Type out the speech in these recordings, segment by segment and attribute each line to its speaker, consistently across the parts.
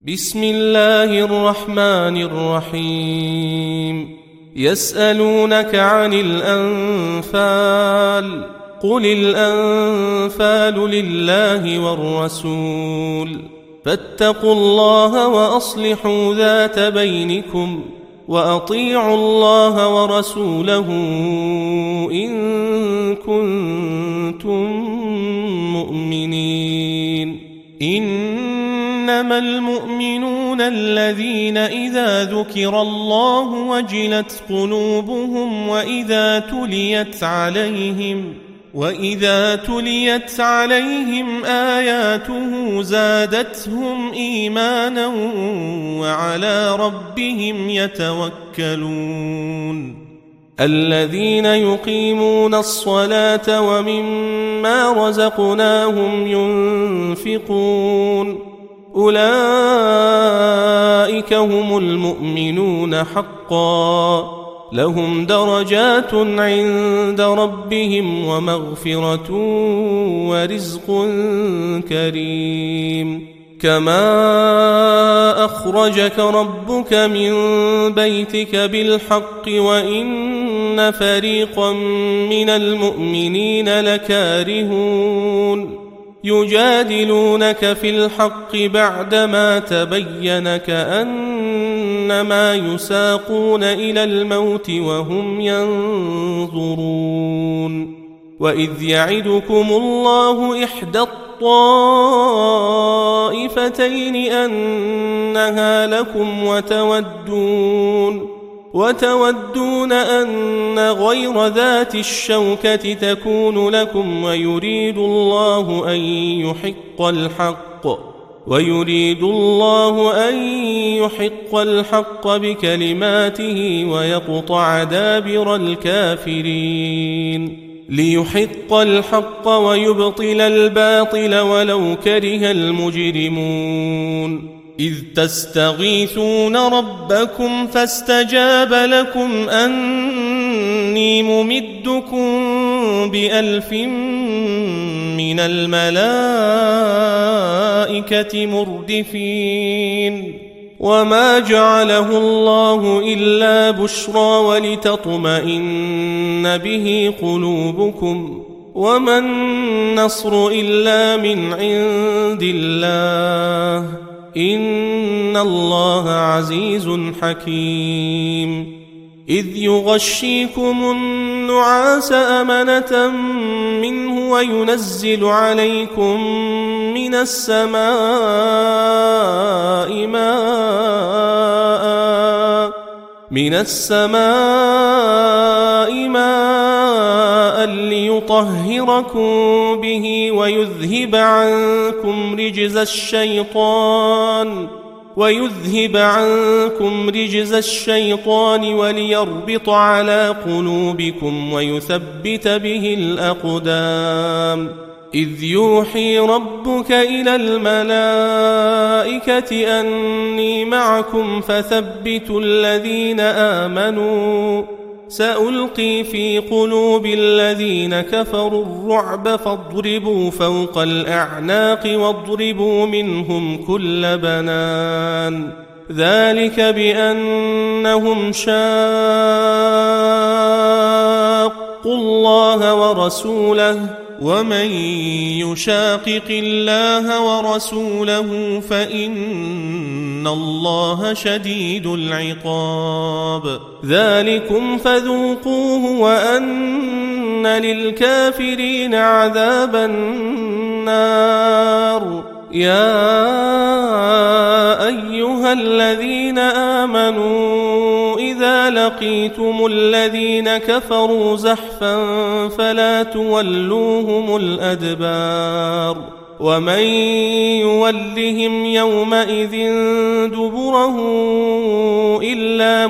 Speaker 1: بسم الله الرحمن الرحيم. يسألونك عن الأنفال، قل الأنفال لله والرسول، فاتقوا الله وأصلحوا ذات بينكم، وأطيعوا الله ورسوله إن كنتم مؤمنين. إنما المؤمنون الذين إذا ذكر الله وجلت قلوبهم وإذا تليت عليهم آياته زادتهم إيمانا وعلى ربهم يتوكلون. الذين يقيمون الصلاة ومما رزقناهم ينفقون، أولئك هم المؤمنون حقا، لهم درجات عند ربهم ومغفرة ورزق كريم. كما أخرجك ربك من بيتك بالحق وإن فريقا من المؤمنين لكارهون، يجادلونك في الحق بعدما تبين كأنما يساقون إلى الموت وهم ينظرون. وإذ يعدكم الله إحدى الطائفتين أنها لكم وتودون أن غير ذات الشوكة تكون لكم، ويريد الله أن يحق الحق بكلماته ويقطع دابر الكافرين، ليحق الحق ويبطل الباطل ولو كره المجرمون. إذ تستغيثون ربكم فاستجاب لكم أني ممدكم ب1000 من الملائكة مردفين. وما جعله الله إلا بشرى ولتطمئن به قلوبكم، وما النصر إلا من عند الله، إن الله عزيز حكيم. إذ يغشيكم النعاس أمنة منه وينزل عليكم من السماء ماء ليطهركم به ويذهب عنكم رجز الشيطان وليربط على قلوبكم ويثبت به الأقدام. إذ يوحي ربك إلى الملائكة أني معكم فثبتوا الذين آمنوا، سألقي في قلوب الذين كفروا الرعب فاضربوا فوق الأعناق واضربوا منهم كل بنان. ذلك بأنهم شاقوا الله ورسوله، ومن يشاقق الله ورسوله فإن الله شديد العقاب. ذلكم فذوقوه وأن للكافرين عذاب النار. يا أيها الذين آمنوا إذا لقيتم الذين كفروا زحفا فلا تولوهم الأدبار، ومن يولهم يومئذ دبره إلا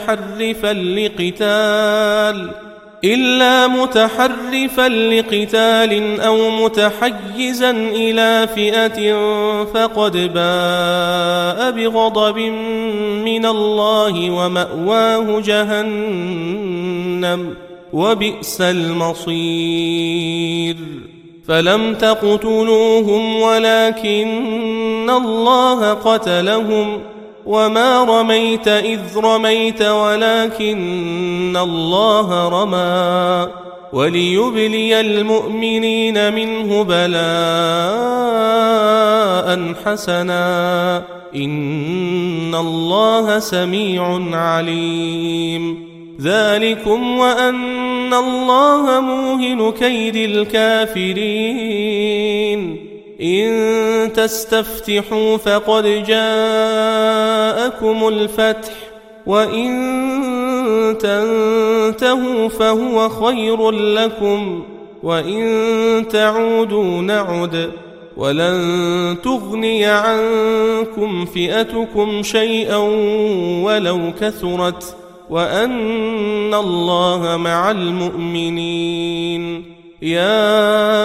Speaker 1: متحرفا لقتال أو متحيزا إلى فئة فقد باء بغضب من الله ومأواه جهنم وبئس المصير. فلم تقتلوهم ولكن الله قتلهم وما رميت إذ رميت ولكن الله رمى وليبلي المؤمنين منه بلاء حسنا إن الله سميع عليم ذلكم وأن الله موهن كيد الكافرين إن تستفتحوا فقد جاءكم الفتح وإن تنتهوا فهو خير لكم وإن تعودوا نعد ولن تغني عنكم فئتكم شيئا ولو كثرت وأن الله مع المؤمنين يا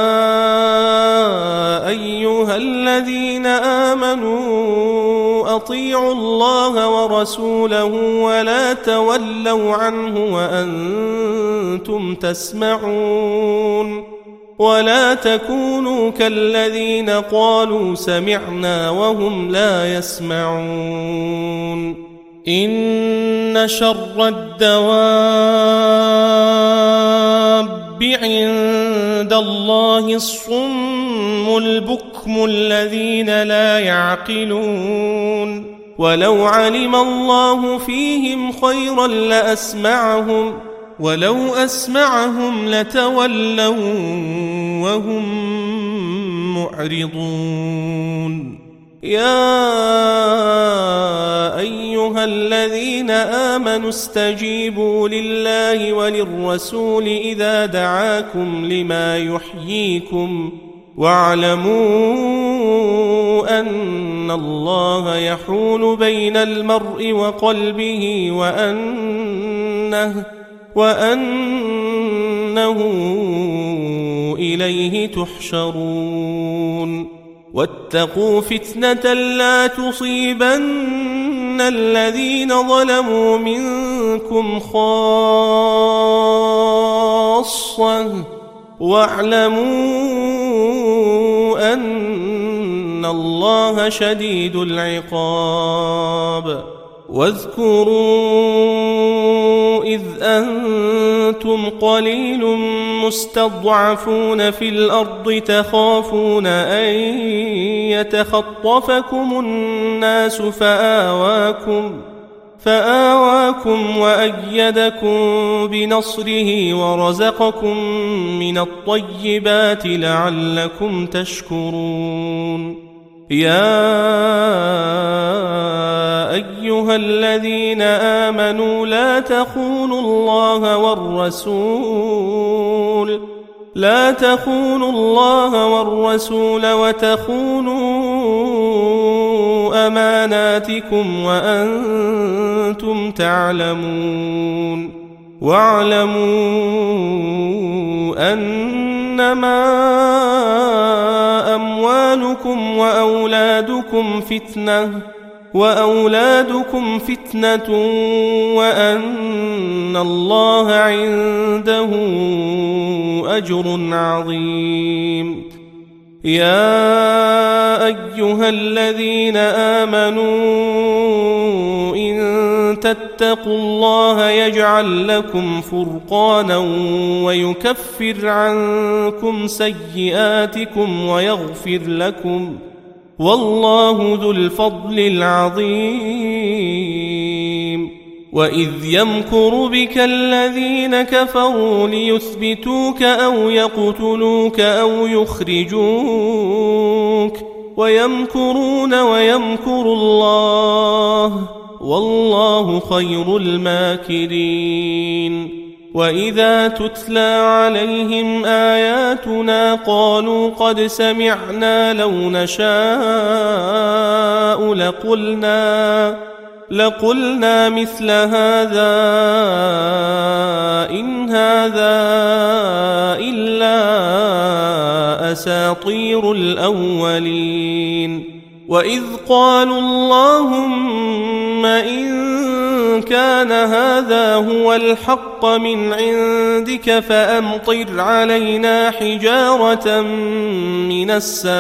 Speaker 1: أيها الذين آمنوا أطيعوا الله ورسوله ولا تولوا عنه وأنتم تسمعون ولا تكونوا كالذين قالوا سمعنا وهم لا يسمعون إن شر الدواب عند الله الصم البكم الذين لا يعقلون ولو علم الله فيهم خيرا لأسمعهم ولو أسمعهم لتولوا وهم معرضون يا أيها الذين آمنوا استجيبوا لله وللرسول إذا دعاكم لما يحييكم واعلموا أن الله يحول بين المرء وقلبه وأنه إليه تحشرون واتقوا فتنة لا تصيبن الذين ظلموا منكم خاصة واعلموا أن الله شديد العقاب واذكروا إذ أنتم قليل مستضعفون في الأرض تخافون أن يتخطفكم الناس فآواكم وأيدكم بنصره ورزقكم من الطيبات لعلكم تشكرون يا أيها الذين آمنوا لا تخونوا الله والرسول وتخونوا أماناتكم وأنتم تعلمون واعلموا أنما أموالكم وأولادكم فتنة وأن الله عنده أجر عظيم يا أيها الذين آمنوا إن تتقوا الله يجعل لكم فرقانا ويكفر عنكم سيئاتكم ويغفر لكم والله ذو الفضل العظيم وإذ يمكر بك الذين كفروا ليثبتوك أو يقتلوك أو يخرجوك ويمكرون ويمكر الله والله خير الماكرين وإذا تتلى عليهم آياتنا قالوا قد سمعنا لو نشاء لقلنا مثل هذا إن هذا إلا أساطير الأولين وإذ قالوا اللهم إن كان كان هذا هو الحق من عندك فأمطر علينا حجارة من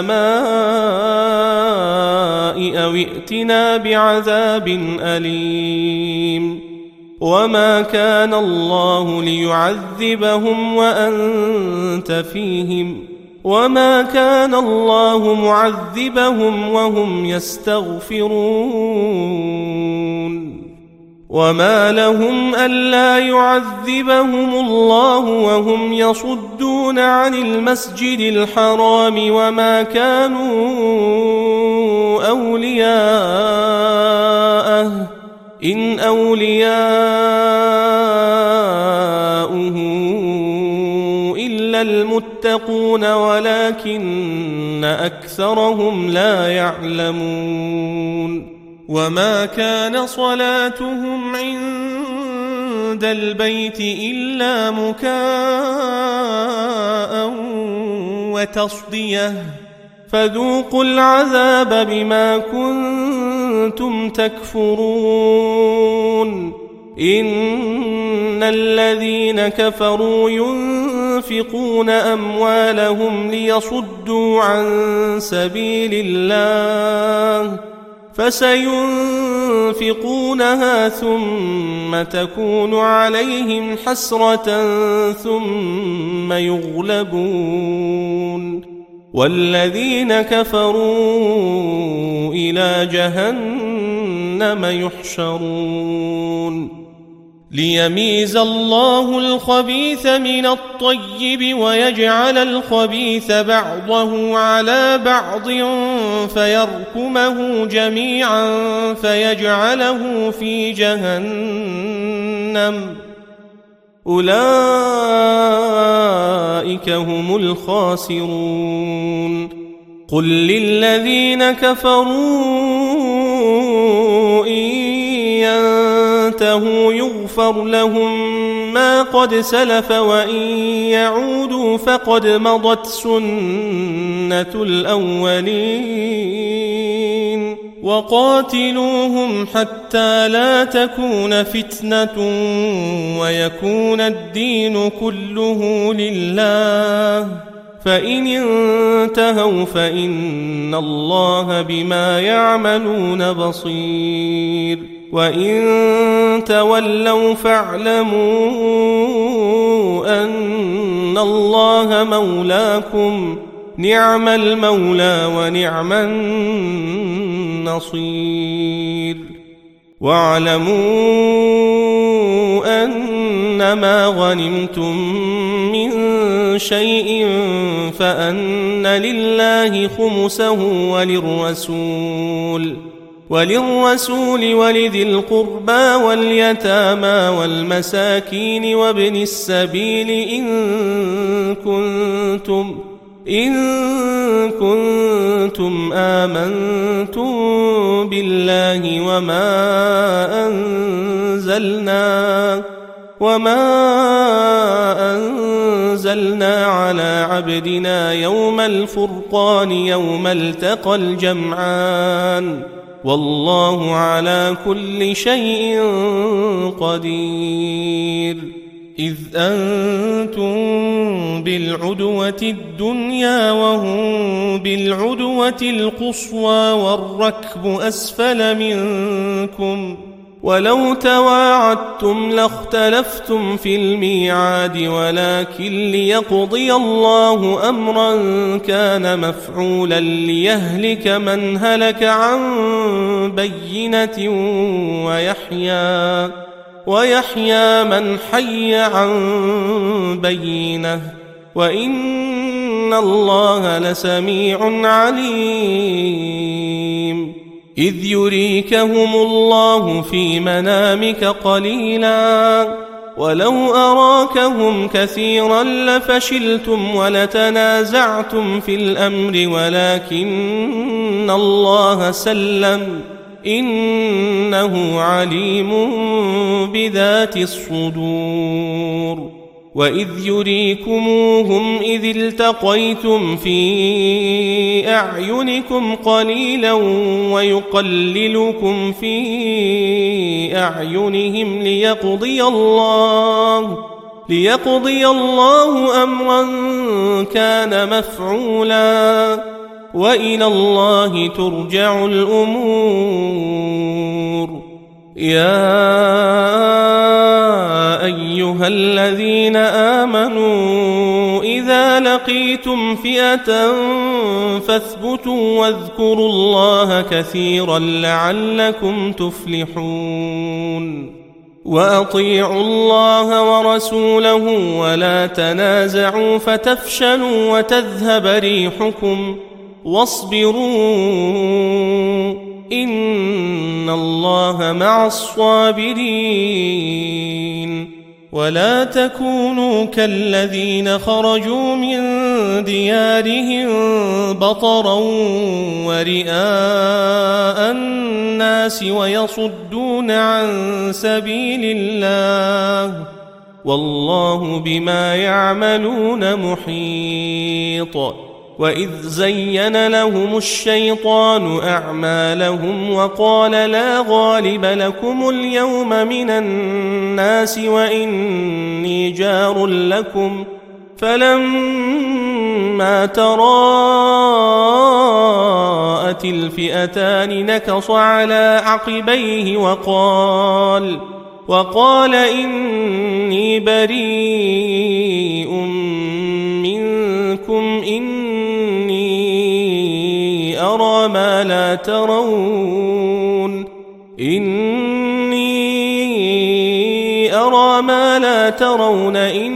Speaker 1: السماء أو ائتنا بعذاب أليم وما كان الله ليعذبهم وأنت فيهم وما كان الله معذبهم وهم يستغفرون وما لهم ألا يعذبهم الله وهم يصدون عن المسجد الحرام وما كانوا أولياءه إن أولياؤه إلا المتقون ولكن أكثرهم لا يعلمون وما كان صلاتهم عند البيت إلا مكاء وتصدية فذوقوا العذاب بما كنتم تكفرون إن الذين كفروا ينفقون أموالهم ليصدوا عن سبيل الله فسينفقونها ثم تكون عليهم حسرة ثم يغلبون والذين كفروا إلى جهنم يحشرون ليميز الله الخبيث من الطيب ويجعل الخبيث بعضه على بعض فيركمه جميعا فيجعله في جهنم أولئك هم الخاسرون قل للذين كفروا إن ينتهوا يغفر لهم ما قد سلف وإن يعودوا فقد مضت سنة الأولين وقاتلوهم حتى لا تكون فتنة ويكون الدين كله لله فإن انتهوا فإن الله بما يعملون بصير وإن تولوا فاعلموا أن الله مولاكم نعم المولى ونعم النصير واعلموا أنما غنمتم من شيء فأن لله خمسه وللرسول ولذي القربى واليتامى والمساكين وابن السبيل إن كنتم آمنتم بالله وما أنزلنا على عبدنا يوم الفرقان يوم التقى الجمعان والله على كل شيء قدير إذ أنتم بالعدوة الدنيا وهم بالعدوة القصوى والركب أسفل منكم ولو تواعدتم لاختلفتم في الميعاد ولكن ليقضي الله أمرا كان مفعولا ليهلك من هلك عن بينة ويحيى من حي عن بينة وإن الله لسميع عليم إذ يريكهم الله في منامك قليلا ولو أراكهم كثيرا لفشلتم ولتنازعتم في الأمر ولكن الله سلم إنه عليم بذات الصدور وإذ يريكموهم إذ التقيتم في أعينكم قليلا ويقللكم في أعينهم ليقضي الله أمرا كان مفعولا وإلى الله ترجع الأمور. يا أيها الذين آمنوا إذا لقيتم فئة فاثبتوا واذكروا الله كثيرا لعلكم تفلحون. وأطيعوا الله ورسوله ولا تنازعوا فتفشلوا وتذهب ريحكم واصبروا إن الله مع الصابرين. ولا تكونوا كالذين خرجوا من ديارهم بطرا ورئاء الناس ويصدون عن سبيل الله والله بما يعملون محيط. وإذ زين لهم الشيطان أعمالهم وقال لا غالب لكم اليوم من الناس وإني جار لكم فلما تراءت الفئتان نكص على عقبيه وقال إني بريء منكم إني أرى ما لا ترون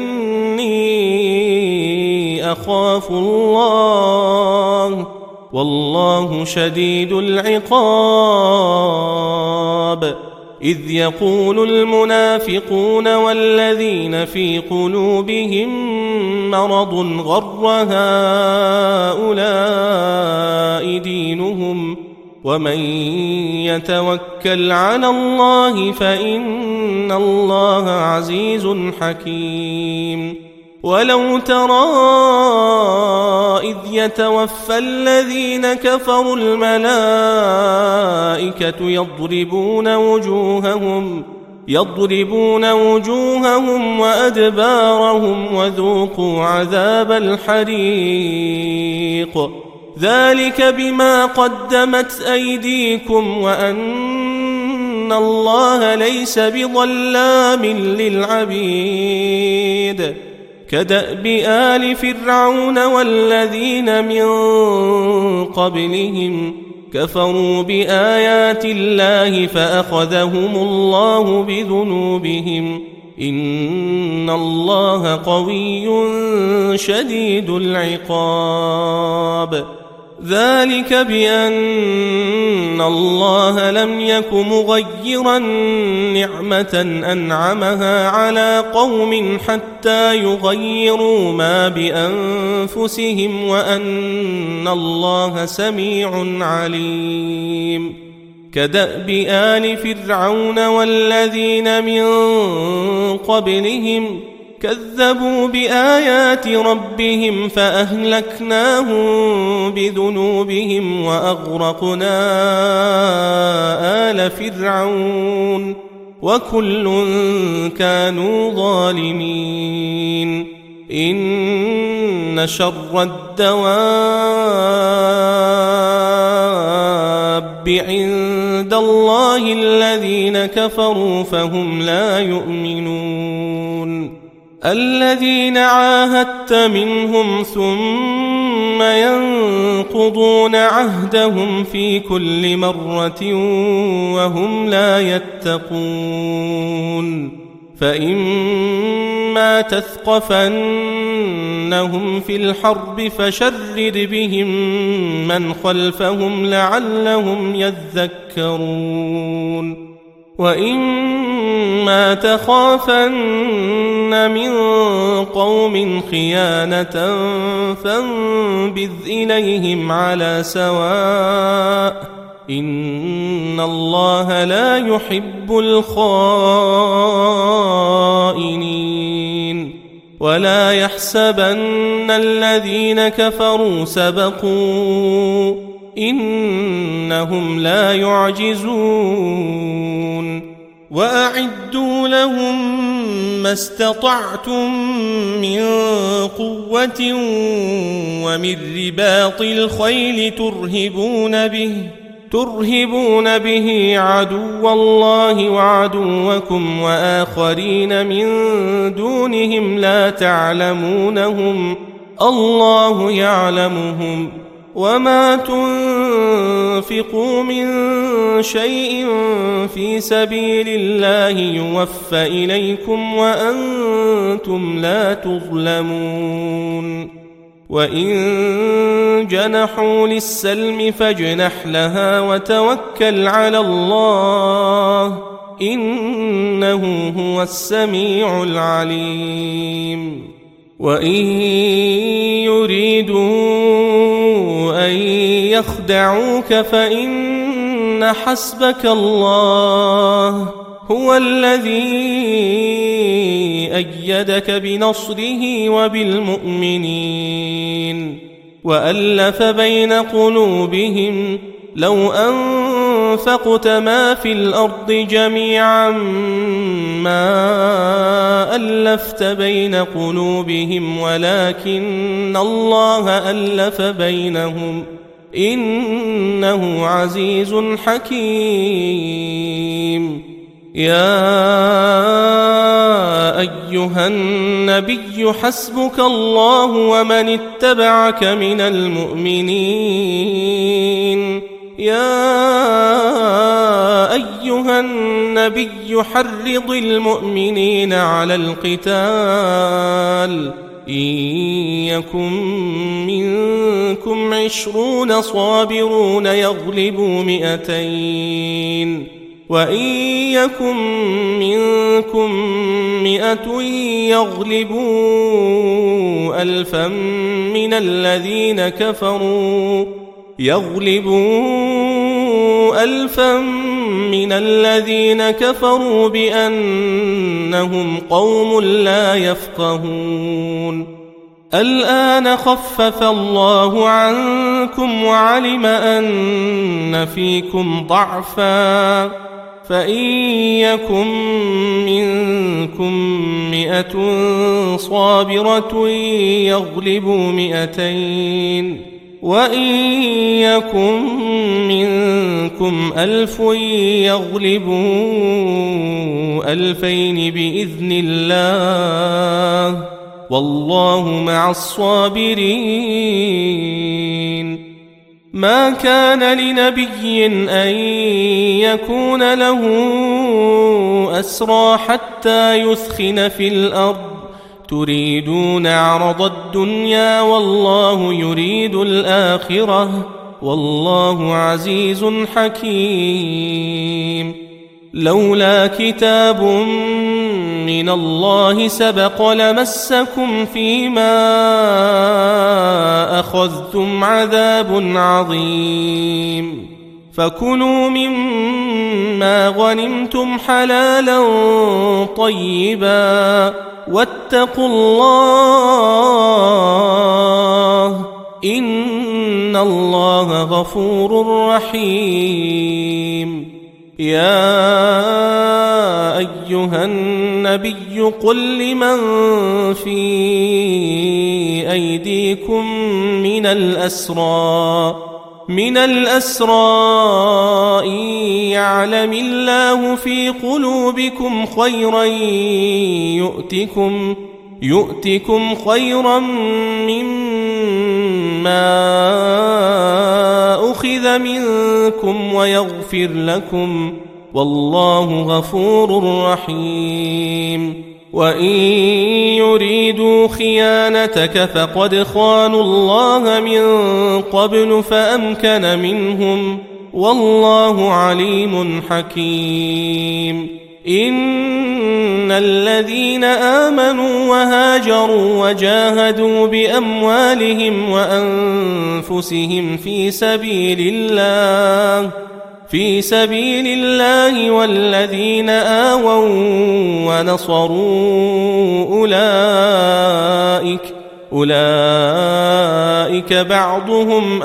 Speaker 1: إني أخاف الله والله شديد العقاب. إذ يقول المنافقون والذين في قلوبهم مرض غر هؤلاء دينهم ومن يتوكل على الله فإن الله عزيز حكيم. ولو ترى إذ يتوفى الذين كفروا الملائكة يضربون وجوههم وأدبارهم وذوقوا عذاب الحريق ذلك بما قدمت أيديكم وأن الله ليس بظلام للعبيد. كدأب آل فرعون والذين من قبلهم كفروا بآيات الله فأخذهم الله بذنوبهم إن الله قوي شديد العقاب. ذلك بأن الله لم يك مغيرا نعمة أنعمها على قوم حتى يغيروا ما بأنفسهم وأن الله سميع عليم. كدأب آل فرعون والذين من قبلهم كذبوا بآيات ربهم فأهلكناهم بذنوبهم وأغرقنا آل فرعون وكل كانوا ظالمين. إن شر الدواب عند الله الذين كفروا فهم لا يؤمنون. الذين عاهدت منهم ثم ينقضون عهدهم في كل مرة وهم لا يتقون. فإما تثقفنهم في الحرب فشرد بهم من خلفهم لعلهم يذكرون. وإما تخافن من قوم خيانة فانبذ إليهم على سواء إن الله لا يحب الخائنين. ولا يحسبن الذين كفروا سبقوا إنهم لا يعجزون وأعدوا لهم ما استطعتم من قوة ومن رباط الخيل ترهبون به عدو الله وعدوكم وآخرين من دونهم لا تعلمونهم الله يعلمهم وما تنفقوا من شيء في سبيل الله يوفى إليكم وأنتم لا تظلمون وإن جنحوا للسلم فاجنح لها وتوكل على الله إنه هو السميع العليم وإن يريدوا أن يخدعوك فإن حسبك الله هو الذي أيدك بنصره وبالمؤمنين وألف بين قلوبهم لو أنفقت ما في الأرض جميعا ما ألفت بين قلوبهم ولكن الله ألف بينهم إنه عزيز حكيم يا أيها النبي حسبك الله ومن اتبعك من المؤمنين يا أيها النبي حرض المؤمنين على القتال إن يكن منكم 20 صابرون يغلبوا 200 وإن يكن منكم 100 يغلبوا 1000 من الذين كفروا بأنهم قوم لا يفقهون الآن خفف الله عنكم وعلم أن فيكم ضعفا فإن يكن منكم 100 صابرة يغلبوا 200 وإن يكن منكم 1000 يغلبوا 2000 بإذن الله والله مع الصابرين ما كان لنبي أن يكون له أسرى حتى يثخن في الأرض تريدون عرض الدنيا والله يريد الآخرة والله عزيز حكيم لولا كتاب من الله سبق لمسكم فيما أخذتم عذاب عظيم فكلوا مما غنمتم حلالا طيبا واتقوا الله إن الله غفور رحيم يا أيها النبي قل لمن في أيديكم من الأسرى إن يعلم الله في قلوبكم خيرا يؤتكم خيرا مما أخذ منكم ويغفر لكم والله غفور رحيم وإن يريدوا خيانتك فقد خانوا الله من قبل فأمكن منهم والله عليم حكيم إن الذين آمنوا وهاجروا وجاهدوا بأموالهم وأنفسهم في في سبيل الله والذين آووا ونصروا أولئك بعضهم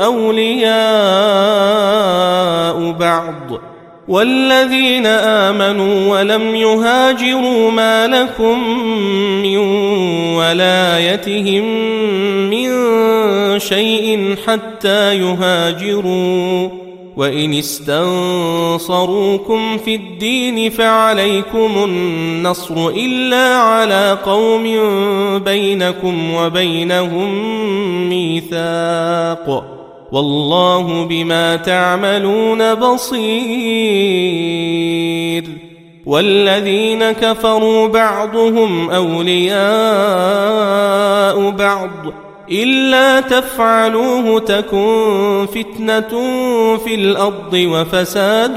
Speaker 1: أولياء بعض والذين آمنوا ولم يهاجروا ما لكم من ولايتهم من شيء حتى يهاجروا وإن استنصروكم في الدين فعليكم النصر إلا على قوم بينكم وبينهم ميثاق والله بما تعملون بصير والذين كفروا بعضهم أولياء بعض إلا تفعلوه تكن فتنة في الأرض وفساد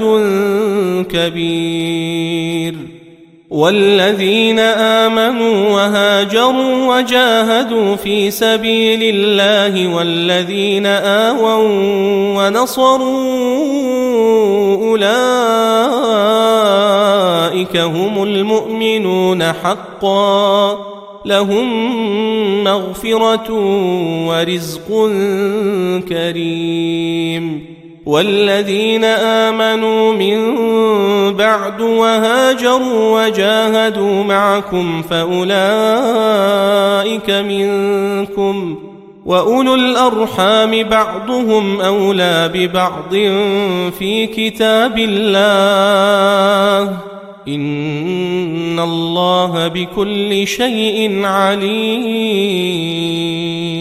Speaker 1: كبير والذين آمنوا وهاجروا وجاهدوا في سبيل الله والذين آووا ونصروا أولئك هم المؤمنون حقا لهم مغفرة ورزق كريم والذين آمنوا من بعد وهاجروا وجاهدوا معكم فأولئك منكم وأولو الأرحام بعضهم أولى ببعض في كتاب الله إن الله بكل شيء عليم